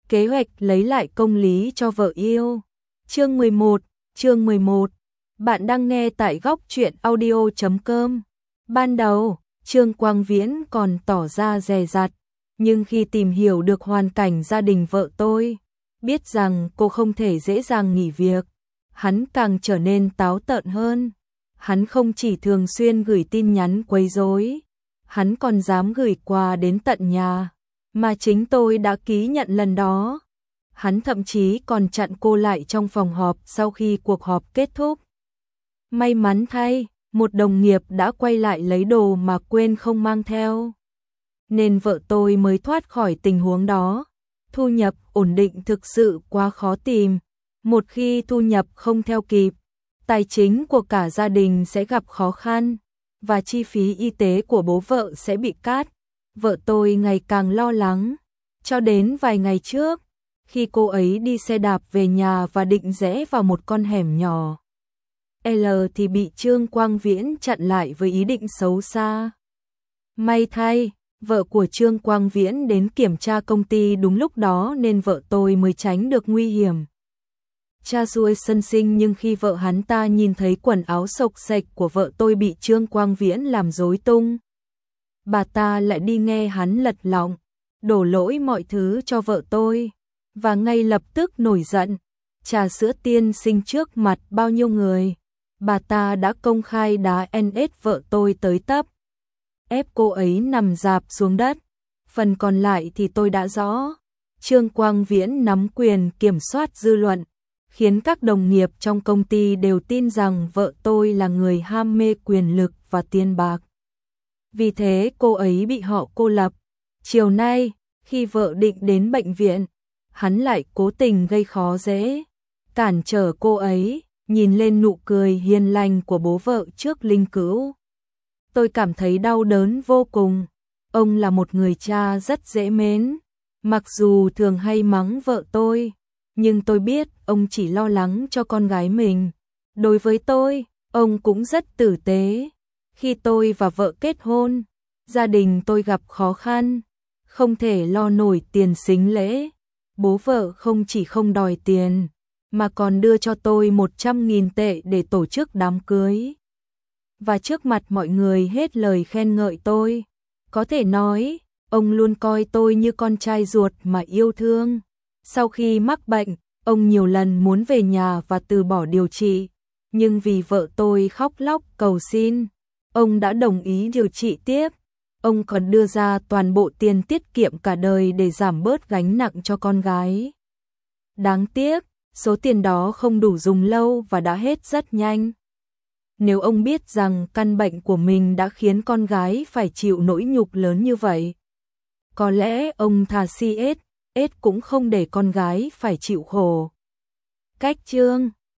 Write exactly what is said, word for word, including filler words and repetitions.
Kế hoạch lấy lại công lý cho vợ yêu. Chương mười một, chương mười một. Bạn đang nghe tại góc truyện audio chấm com. Ban đầu, Trương Quang Viễn còn tỏ ra dè dặt, nhưng khi tìm hiểu được hoàn cảnh gia đình vợ tôi, biết rằng cô không thể dễ dàng nghỉ việc, hắn càng trở nên táo tợn hơn. Hắn không chỉ thường xuyên gửi tin nhắn quấy rối, hắn còn dám gửi quà đến tận nhà, mà chính tôi đã ký nhận lần đó. Hắn thậm chí còn chặn cô lại trong phòng họp sau khi cuộc họp kết thúc. May mắn thay, một đồng nghiệp đã quay lại lấy đồ mà quên không mang theo, nên vợ tôi mới thoát khỏi tình huống đó. Thu nhập ổn định thực sự quá khó tìm, một khi thu nhập không theo kịp, tài chính của cả gia đình sẽ gặp khó khăn, và chi phí y tế của bố vợ sẽ bị cắt. Vợ tôi ngày càng lo lắng, cho đến vài ngày trước, khi cô ấy đi xe đạp về nhà và định rẽ vào một con hẻm nhỏ L thì bị Trương Quang Viễn chặn lại với ý định xấu xa. May thay, vợ của Trương Quang Viễn đến kiểm tra công ty đúng lúc đó nên vợ tôi mới tránh được nguy hiểm. Cha xui sân sinh, nhưng khi vợ hắn ta nhìn thấy quần áo xộc xệch của vợ tôi bị Trương Quang Viễn làm rối tung, bà ta lại đi nghe hắn lật lọng, đổ lỗi mọi thứ cho vợ tôi, và ngay lập tức nổi giận, trà sữa tiên sinh trước mặt bao nhiêu người, bà ta đã công khai đá en ét vợ tôi tới tấp, ép cô ấy nằm rạp xuống đất. Phần còn lại thì tôi đã rõ. Trương Quang Viễn nắm quyền kiểm soát dư luận, khiến các đồng nghiệp trong công ty đều tin rằng vợ tôi là người ham mê quyền lực và tiền bạc. Vì thế cô ấy bị họ cô lập. Chiều nay, khi vợ định đến bệnh viện, hắn lại cố tình gây khó dễ, cản trở cô ấy, nhìn lên nụ cười hiền lành của bố vợ trước linh cữu. Tôi cảm thấy đau đớn vô cùng. Ông là một người cha rất dễ mến, mặc dù thường hay mắng vợ tôi, nhưng tôi biết ông chỉ lo lắng cho con gái mình. Đối với tôi, ông cũng rất tử tế. Khi tôi và vợ kết hôn, gia đình tôi gặp khó khăn, không thể lo nổi tiền sính lễ. Bố vợ không chỉ không đòi tiền, mà còn đưa cho tôi một trăm nghìn tệ để tổ chức đám cưới. Và trước mặt mọi người hết lời khen ngợi tôi. Có thể nói, ông luôn coi tôi như con trai ruột mà yêu thương. Sau khi mắc bệnh, ông nhiều lần muốn về nhà và từ bỏ điều trị, nhưng vì vợ tôi khóc lóc cầu xin, ông đã đồng ý điều trị tiếp. Ông còn đưa ra toàn bộ tiền tiết kiệm cả đời để giảm bớt gánh nặng cho con gái. Đáng tiếc, số tiền đó không đủ dùng lâu và đã hết rất nhanh. Nếu ông biết rằng căn bệnh của mình đã khiến con gái phải chịu nỗi nhục lớn như vậy, có lẽ ông thà xê ét, ét cũng không để con gái phải chịu khổ. Cách chương